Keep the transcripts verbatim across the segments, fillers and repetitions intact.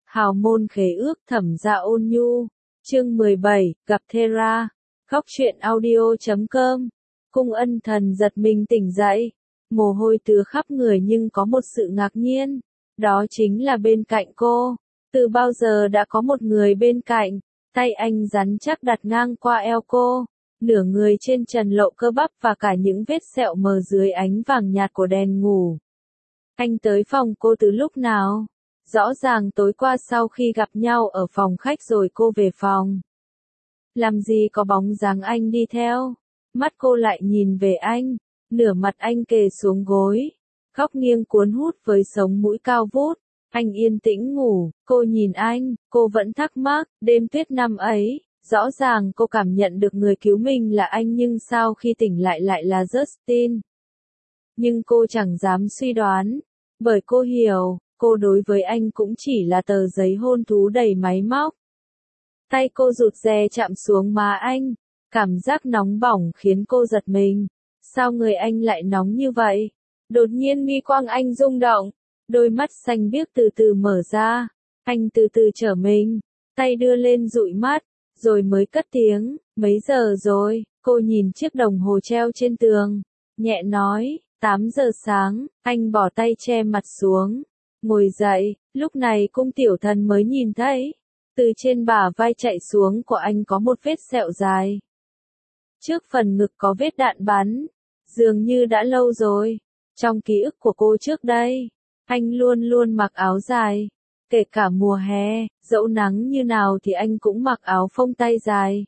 Hào môn khế ước Thẩm Gia Ôn Nhu. Chương mười bảy, gặp Thera. Góc truyện audio chấm com. Cung Ân Thần giật mình tỉnh dậy, mồ hôi tứa khắp người nhưng có một sự ngạc nhiên, đó chính là bên cạnh cô, từ bao giờ đã có một người bên cạnh, tay anh rắn chắc đặt ngang qua eo cô, nửa người trên trần lộ cơ bắp và cả những vết sẹo mờ dưới ánh vàng nhạt của đèn ngủ. Anh tới phòng cô từ lúc nào? Rõ ràng tối qua sau khi gặp nhau ở phòng khách rồi cô về phòng. Làm gì có bóng dáng anh đi theo? Mắt cô lại nhìn về anh, nửa mặt anh kề xuống gối, góc nghiêng cuốn hút với sống mũi cao vút. Anh yên tĩnh ngủ, cô nhìn anh, cô vẫn thắc mắc, đêm tuyết năm ấy, rõ ràng cô cảm nhận được người cứu mình là anh nhưng sao khi tỉnh lại lại là Justin. Nhưng cô chẳng dám suy đoán, bởi cô hiểu, cô đối với anh cũng chỉ là tờ giấy hôn thú đầy máy móc. Tay cô rụt rè chạm xuống má anh, cảm giác nóng bỏng khiến cô giật mình. Sao người anh lại nóng như vậy? Đột nhiên mi quang anh rung động, đôi mắt xanh biếc từ từ mở ra, anh từ từ trở mình, tay đưa lên dụi mắt, rồi mới cất tiếng, mấy giờ rồi? Cô nhìn chiếc đồng hồ treo trên tường, nhẹ nói, tám giờ sáng, anh bỏ tay che mặt xuống, ngồi dậy, lúc này Cung Tiểu Thần mới nhìn thấy, từ trên bả vai chạy xuống của anh có một vết sẹo dài. Trước phần ngực có vết đạn bắn, dường như đã lâu rồi, trong ký ức của cô trước đây, anh luôn luôn mặc áo dài, kể cả mùa hè, dẫu nắng như nào thì anh cũng mặc áo phông tay dài.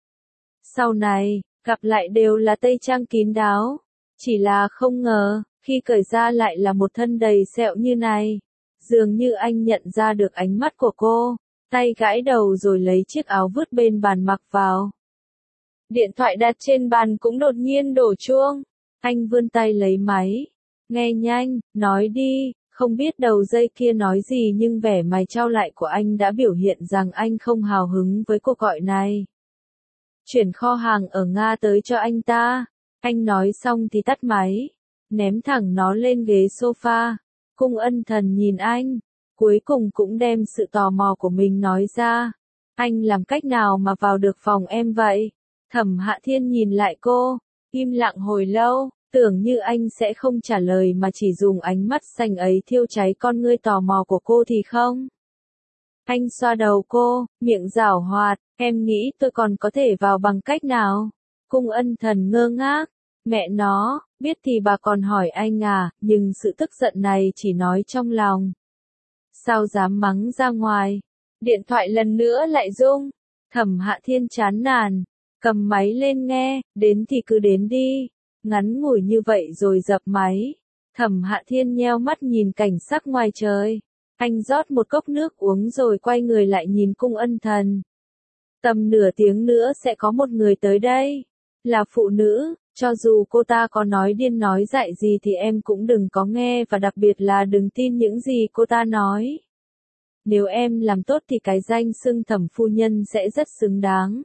Sau này, gặp lại đều là tây trang kín đáo, chỉ là không ngờ, khi cởi ra lại là một thân đầy sẹo như này. Dường như anh nhận ra được ánh mắt của cô, tay gãi đầu rồi lấy chiếc áo vứt bên bàn mặc vào. Điện thoại đặt trên bàn cũng đột nhiên đổ chuông, anh vươn tay lấy máy. Nghe nhanh, nói đi, không biết đầu dây kia nói gì nhưng vẻ mày chau lại của anh đã biểu hiện rằng anh không hào hứng với cuộc gọi này. Chuyển kho hàng ở Nga tới cho anh ta, anh nói xong thì tắt máy, ném thẳng nó lên ghế sofa. Cung Ân Thần nhìn anh, cuối cùng cũng đem sự tò mò của mình nói ra. Anh làm cách nào mà vào được phòng em vậy? Thẩm Hạ Thiên nhìn lại cô, im lặng hồi lâu, tưởng như anh sẽ không trả lời mà chỉ dùng ánh mắt xanh ấy thiêu cháy con ngươi tò mò của cô thì không. Anh xoa đầu cô, miệng giảo hoạt, em nghĩ tôi còn có thể vào bằng cách nào? Cung Ân Thần ngơ ngác, mẹ nó, biết thì bà còn hỏi anh à, nhưng sự tức giận này chỉ nói trong lòng. Sao dám mắng ra ngoài? Điện thoại lần nữa lại rung, Thẩm Hạ Thiên chán nản, cầm máy lên nghe, đến thì cứ đến đi, ngắn ngủi như vậy rồi dập máy. Thẩm Hạ Thiên nheo mắt nhìn cảnh sắc ngoài trời, anh rót một cốc nước uống rồi quay người lại nhìn Cung Ân Thần. Tầm nửa tiếng nữa sẽ có một người tới đây, là phụ nữ, cho dù cô ta có nói điên nói dại gì thì em cũng đừng có nghe và đặc biệt là đừng tin những gì cô ta nói. Nếu em làm tốt thì cái danh xưng Thẩm phu nhân sẽ rất xứng đáng.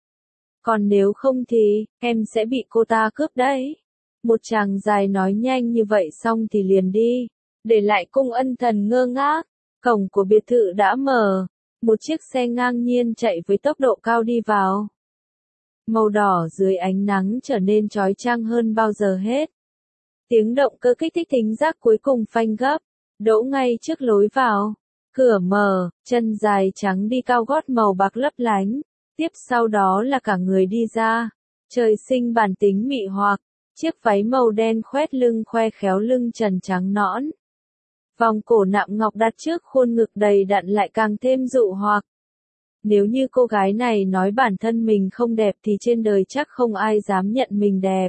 Còn nếu không thì, em sẽ bị cô ta cướp đấy. Một chàng dài nói nhanh như vậy xong thì liền đi, để lại Cung Ân Thần ngơ ngác. Cổng của biệt thự đã mở, một chiếc xe ngang nhiên chạy với tốc độ cao đi vào. Màu đỏ dưới ánh nắng trở nên chói chang hơn bao giờ hết. Tiếng động cơ kích thích thính giác cuối cùng phanh gấp, đỗ ngay trước lối vào. Cửa mở, chân dài trắng đi cao gót màu bạc lấp lánh. Tiếp sau đó là cả người đi ra. Trời sinh bản tính mị hoặc, chiếc váy màu đen khoét lưng khoe khéo lưng trần trắng nõn. Vòng cổ nạm ngọc đặt trước khuôn ngực đầy đặn lại càng thêm dụ hoặc. Nếu như cô gái này nói bản thân mình không đẹp thì trên đời chắc không ai dám nhận mình đẹp.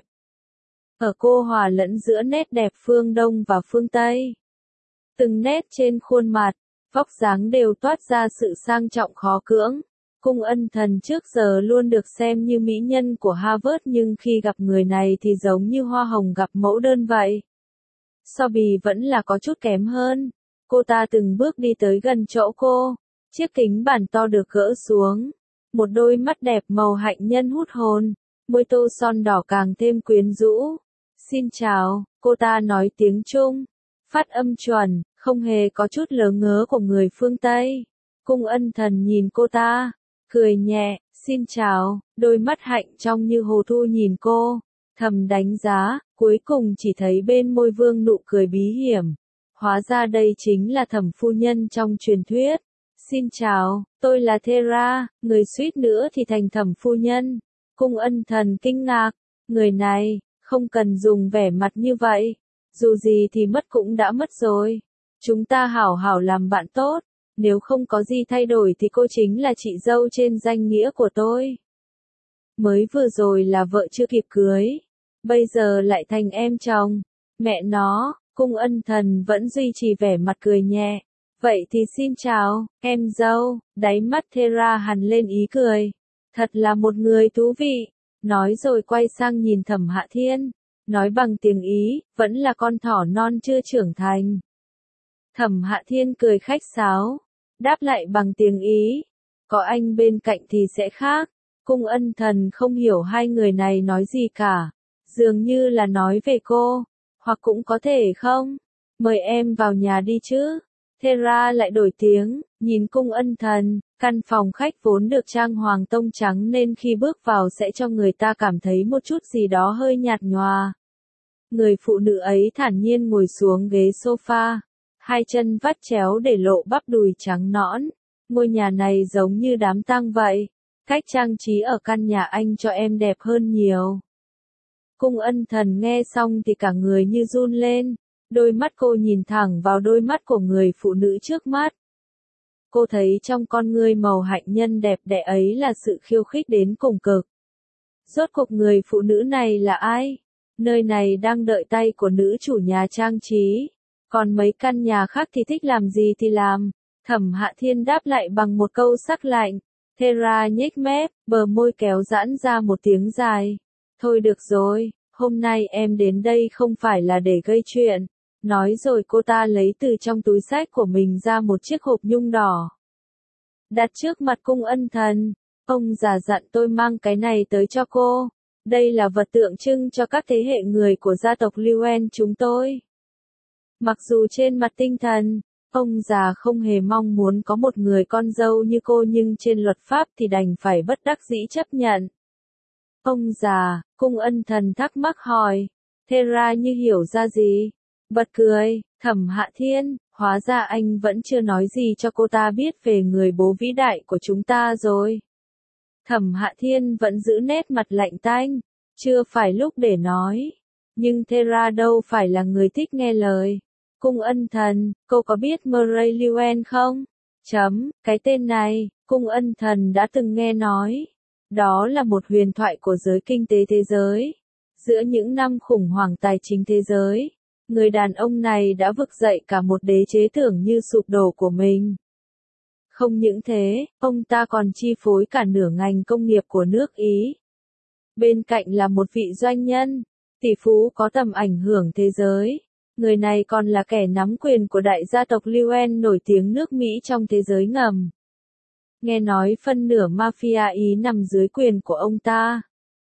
Ở cô hòa lẫn giữa nét đẹp phương Đông và phương Tây. Từng nét trên khuôn mặt, vóc dáng đều toát ra sự sang trọng khó cưỡng. Cung Ân Thần trước giờ luôn được xem như mỹ nhân của Harvard nhưng khi gặp người này thì giống như hoa hồng gặp mẫu đơn vậy. So bì vẫn là có chút kém hơn. Cô ta từng bước đi tới gần chỗ cô. Chiếc kính bản to được gỡ xuống. Một đôi mắt đẹp màu hạnh nhân hút hồn. Môi tô son đỏ càng thêm quyến rũ. Xin chào, cô ta nói tiếng Trung. Phát âm chuẩn, không hề có chút lớ ngớ của người phương Tây. Cung ân thần nhìn cô ta, cười nhẹ, xin chào, đôi mắt hạnh trong như hồ thu nhìn cô, thầm đánh giá, cuối cùng chỉ thấy bên môi vương nụ cười bí hiểm. Hóa ra đây chính là thẩm phu nhân trong truyền thuyết. Xin chào, tôi là Thera, người suýt nữa thì thành thẩm phu nhân. Cung ân thần kinh ngạc, người này, không cần dùng vẻ mặt như vậy. Dù gì thì mất cũng đã mất rồi. Chúng ta hảo hảo làm bạn tốt. Nếu không có gì thay đổi thì cô chính là chị dâu trên danh nghĩa của tôi. Mới vừa rồi là vợ chưa kịp cưới. Bây giờ lại thành em chồng. Mẹ nó, cung ân thần vẫn duy trì vẻ mặt cười nhẹ. Vậy thì xin chào, em dâu. Đáy mắt Thera hằn lên ý cười. Thật là một người thú vị. Nói rồi quay sang nhìn Thẩm Hạ Thiên. Nói bằng tiếng Ý, vẫn là con thỏ non chưa trưởng thành. Thẩm Hạ Thiên cười khách sáo. Đáp lại bằng tiếng Ý. Có anh bên cạnh thì sẽ khác. Cung ân thần không hiểu hai người này nói gì cả. Dường như là nói về cô. Hoặc cũng có thể không. Mời em vào nhà đi chứ. Thera lại đổi tiếng, nhìn cung ân thần. Căn phòng khách vốn được trang hoàng tông trắng nên khi bước vào sẽ cho người ta cảm thấy một chút gì đó hơi nhạt nhòa. Người phụ nữ ấy thản nhiên ngồi xuống ghế sofa. Hai chân vắt chéo để lộ bắp đùi trắng nõn. Ngôi nhà này giống như đám tang vậy. Cách trang trí ở căn nhà anh cho em đẹp hơn nhiều. Cung ân thần nghe xong thì cả người như run lên. Đôi mắt cô nhìn thẳng vào đôi mắt của người phụ nữ trước mắt. Cô thấy trong con ngươi màu hạnh nhân đẹp đẽ ấy là sự khiêu khích đến cùng cực. Rốt cuộc người phụ nữ này là ai? Nơi này đang đợi tay của nữ chủ nhà trang trí. Còn mấy căn nhà khác thì thích làm gì thì làm. Thẩm Hạ Thiên đáp lại bằng một câu sắc lạnh. Thera nhếch mép, bờ môi kéo giãn ra một tiếng dài. Thôi được rồi, hôm nay em đến đây không phải là để gây chuyện. Nói rồi cô ta lấy từ trong túi xách của mình ra một chiếc hộp nhung đỏ. Đặt trước mặt cung ân thần. Ông già dặn tôi mang cái này tới cho cô. Đây là vật tượng trưng cho các thế hệ người của gia tộc Luen chúng tôi. Mặc dù trên mặt tinh thần, ông già không hề mong muốn có một người con dâu như cô nhưng trên luật pháp thì đành phải bất đắc dĩ chấp nhận. Ông già, cung ân thần thắc mắc hỏi. Thera như hiểu ra gì. Bật cười, Thẩm Hạ Thiên, hóa ra anh vẫn chưa nói gì cho cô ta biết về người bố vĩ đại của chúng ta rồi. Thẩm Hạ Thiên vẫn giữ nét mặt lạnh tanh, chưa phải lúc để nói. Nhưng Thera đâu phải là người thích nghe lời. Cung ân thần, cô có biết Murray Luen không? Chấm, cái tên này, cung ân thần đã từng nghe nói. Đó là một huyền thoại của giới kinh tế thế giới. Giữa những năm khủng hoảng tài chính thế giới, người đàn ông này đã vực dậy cả một đế chế tưởng như sụp đổ của mình. Không những thế, ông ta còn chi phối cả nửa ngành công nghiệp của nước Ý. Bên cạnh là một vị doanh nhân, tỷ phú có tầm ảnh hưởng thế giới. Người này còn là kẻ nắm quyền của đại gia tộc Luen nổi tiếng nước Mỹ trong thế giới ngầm. Nghe nói phân nửa mafia Ý nằm dưới quyền của ông ta.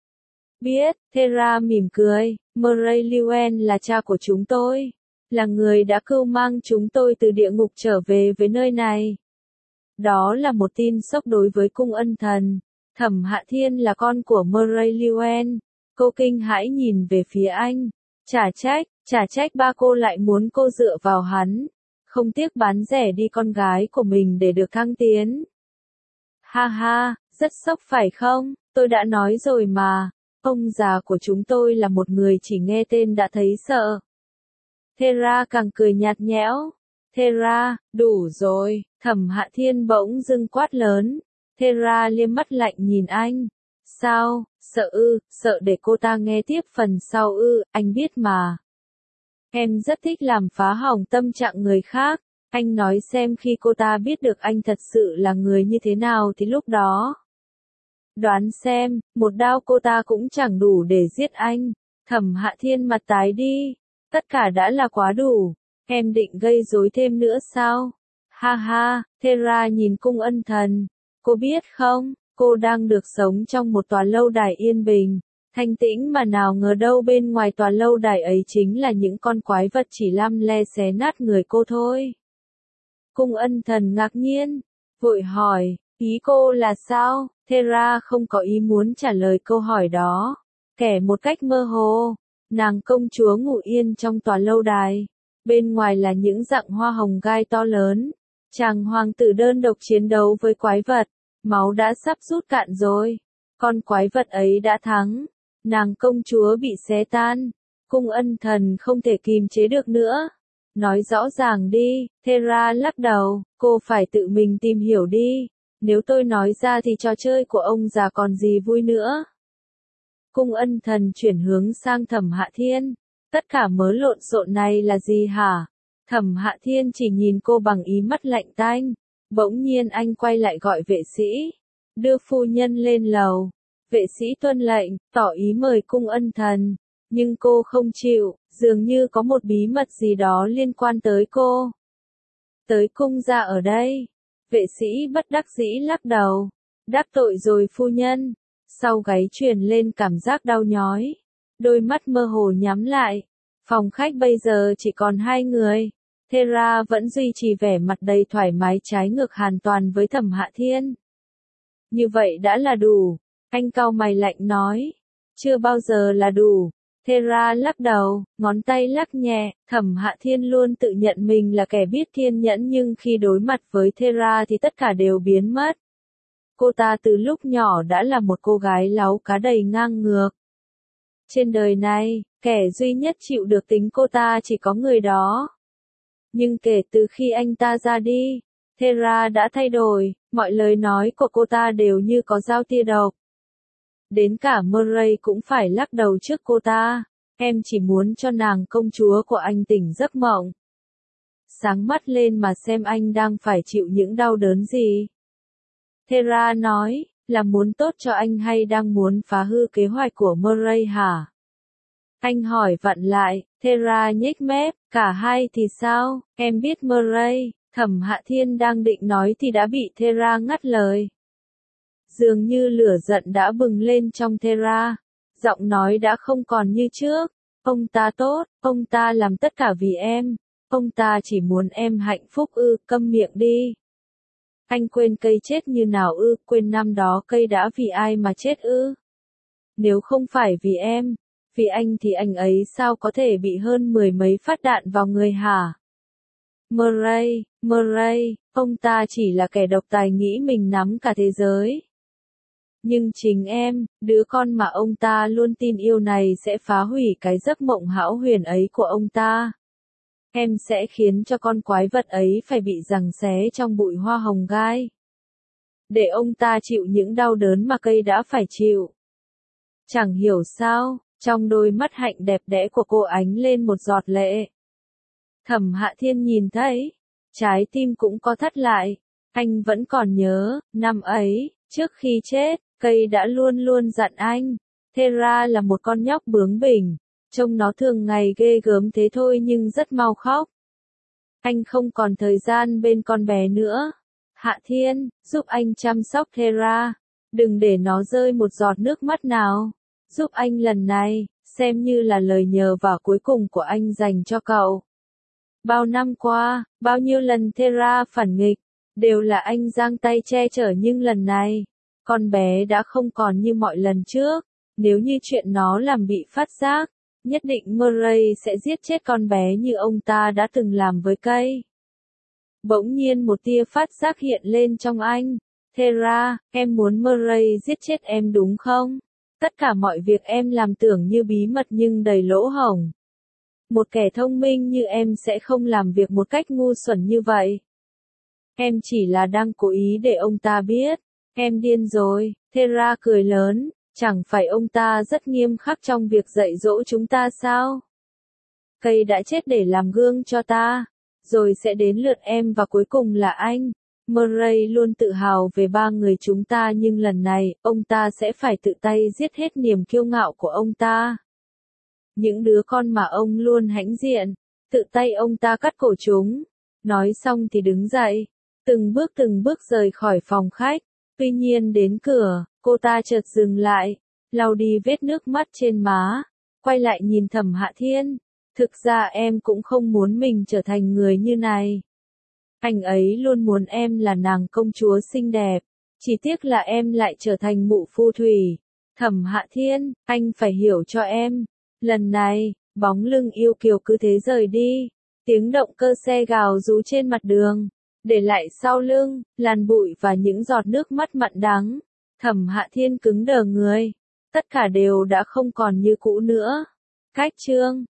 Biết, Thera mỉm cười, Murray Luen là cha của chúng tôi. Là người đã cưu mang chúng tôi từ địa ngục trở về với nơi này. Đó là một tin sốc đối với cung ân thần. Thẩm Hạ Thiên là con của Murray Luen. Cô kinh hãi nhìn về phía anh. Chả trách, chả trách ba cô lại muốn cô dựa vào hắn. Không tiếc bán rẻ đi con gái của mình để được thăng tiến. Ha ha, rất sốc phải không? Tôi đã nói rồi mà. Ông già của chúng tôi là một người chỉ nghe tên đã thấy sợ. Thera càng cười nhạt nhẽo. Thera, đủ rồi. Thẩm Hạ Thiên bỗng dưng quát lớn. Thera liếc mắt lạnh nhìn anh. Sao, sợ ư, sợ để cô ta nghe tiếp phần sau ư, anh biết mà. Em rất thích làm phá hỏng tâm trạng người khác. Anh nói xem khi cô ta biết được anh thật sự là người như thế nào thì lúc đó. Đoán xem, một đao cô ta cũng chẳng đủ để giết anh. Thẩm Hạ Thiên mặt tái đi. Tất cả đã là quá đủ. Em định gây rối thêm nữa sao? Ha ha, Thera nhìn cung ân thần. Cô biết không, cô đang được sống trong một tòa lâu đài yên bình, thanh tĩnh mà nào ngờ đâu bên ngoài tòa lâu đài ấy chính là những con quái vật chỉ lăm le xé nát người cô thôi. Cung ân thần ngạc nhiên. vội hỏi, ý cô là sao? Thera không có ý muốn trả lời câu hỏi đó. Kể một cách mơ hồ, nàng công chúa ngủ yên trong tòa lâu đài. Bên ngoài là những rặng hoa hồng gai to lớn. Chàng hoàng tử đơn độc chiến đấu với quái vật. Máu đã sắp rút cạn rồi. Con quái vật ấy đã thắng. Nàng công chúa bị xé tan. Cung ân thần không thể kìm chế được nữa. Nói rõ ràng đi, Thera lắc đầu, cô phải tự mình tìm hiểu đi. Nếu tôi nói ra thì trò chơi của ông già còn gì vui nữa. Cung ân thần chuyển hướng sang Thẩm Hạ Thiên. Tất cả mớ lộn xộn này là gì hả? Thẩm Hạ Thiên chỉ nhìn cô bằng ý mắt lạnh tanh. Bỗng nhiên anh quay lại gọi vệ sĩ. Đưa phu nhân lên lầu. Vệ sĩ tuân lệnh, tỏ ý mời cung ân thần. Nhưng cô không chịu, dường như có một bí mật gì đó liên quan tới cô. Tới cung gia ở đây. Vệ sĩ bất đắc dĩ lắc đầu. Đắc tội rồi phu nhân. Sau gáy truyền lên cảm giác đau nhói. Đôi mắt mơ hồ nhắm lại. Phòng khách bây giờ chỉ còn hai người. Thera vẫn duy trì vẻ mặt đầy thoải mái trái ngược hoàn toàn với Thẩm Hạ Thiên. Như vậy đã là đủ. Anh cau mày lạnh nói. Chưa bao giờ là đủ. Thera lắc đầu, ngón tay lắc nhẹ. Thẩm Hạ Thiên luôn tự nhận mình là kẻ biết kiên nhẫn nhưng khi đối mặt với Thera thì tất cả đều biến mất. Cô ta từ lúc nhỏ đã là một cô gái láu cá đầy ngang ngược. Trên đời này, kẻ duy nhất chịu được tính cô ta chỉ có người đó. Nhưng kể từ khi anh ta ra đi, Thera đã thay đổi, mọi lời nói của cô ta đều như có dao tia độc. Đến cả Murray cũng phải lắc đầu trước cô ta. Em chỉ muốn cho nàng công chúa của anh tỉnh giấc mộng. Sáng mắt lên mà xem anh đang phải chịu những đau đớn gì. Thera nói, là muốn tốt cho anh hay đang muốn phá hư kế hoạch của Murray hả? Anh hỏi vặn lại, Thera nhếch mép, cả hai thì sao, em biết Murray. Thẩm Hạ Thiên đang định nói thì đã bị Thera ngắt lời. Dường như lửa giận đã bừng lên trong Thera. Giọng nói đã không còn như trước. Ông ta tốt, ông ta làm tất cả vì em. Ông ta chỉ muốn em hạnh phúc ư, câm miệng đi. Anh quên cây chết như nào ư, quên năm đó cây đã vì ai mà chết ư. Nếu không phải vì em, vì anh thì anh ấy sao có thể bị hơn mười mấy phát đạn vào người hả? Murray, Murray, ông ta chỉ là kẻ độc tài nghĩ mình nắm cả thế giới. Nhưng chính em, đứa con mà ông ta luôn tin yêu này sẽ phá hủy cái giấc mộng hão huyền ấy của ông ta. Em sẽ khiến cho con quái vật ấy phải bị giằng xé trong bụi hoa hồng gai. Để ông ta chịu những đau đớn mà cây đã phải chịu. Chẳng hiểu sao, trong đôi mắt hạnh đẹp đẽ của cô ánh lên một giọt lệ. Thẩm Hạ Thiên nhìn thấy, trái tim cũng co thắt lại. Anh vẫn còn nhớ, năm ấy, trước khi chết, cây đã luôn luôn dặn anh. Thera là một con nhóc bướng bỉnh, trông nó thường ngày ghê gớm thế thôi nhưng rất mau khóc. Anh không còn thời gian bên con bé nữa. Hạ Thiên, giúp anh chăm sóc Thera, đừng để nó rơi một giọt nước mắt nào. Giúp anh lần này, xem như là lời nhờ vả cuối cùng của anh dành cho cậu. Bao năm qua, bao nhiêu lần Thera phản nghịch, đều là anh giang tay che chở nhưng lần này, con bé đã không còn như mọi lần trước. Nếu như chuyện nó làm bị phát giác, nhất định Murray sẽ giết chết con bé như ông ta đã từng làm với cây. Bỗng nhiên một tia phát giác hiện lên trong anh. Thera, em muốn Murray giết chết em đúng không? Tất cả mọi việc em làm tưởng như bí mật nhưng đầy lỗ hổng. Một kẻ thông minh như em sẽ không làm việc một cách ngu xuẩn như vậy. Em chỉ là đang cố ý để ông ta biết. Em điên rồi. Thera cười lớn. Chẳng phải ông ta rất nghiêm khắc trong việc dạy dỗ chúng ta sao? Cây đã chết để làm gương cho ta. Rồi sẽ đến lượt em và cuối cùng là anh. Murray luôn tự hào về ba người chúng ta nhưng lần này, ông ta sẽ phải tự tay giết hết niềm kiêu ngạo của ông ta. Những đứa con mà ông luôn hãnh diện, tự tay ông ta cắt cổ chúng. Nói xong thì đứng dậy, từng bước từng bước rời khỏi phòng khách. Tuy nhiên đến cửa, cô ta chợt dừng lại, lau đi vết nước mắt trên má, quay lại nhìn Thẩm Hạ Thiên. Thực ra em cũng không muốn mình trở thành người như này. Anh ấy luôn muốn em là nàng công chúa xinh đẹp. Chỉ tiếc là em lại trở thành mụ phù thủy. Thẩm Hạ Thiên, anh phải hiểu cho em. Lần này, bóng lưng yêu kiều cứ thế rời đi. Tiếng động cơ xe gào rú trên mặt đường. Để lại sau lưng, làn bụi và những giọt nước mắt mặn đắng. Thẩm Hạ Thiên cứng đờ người. Tất cả đều đã không còn như cũ nữa. Cách chương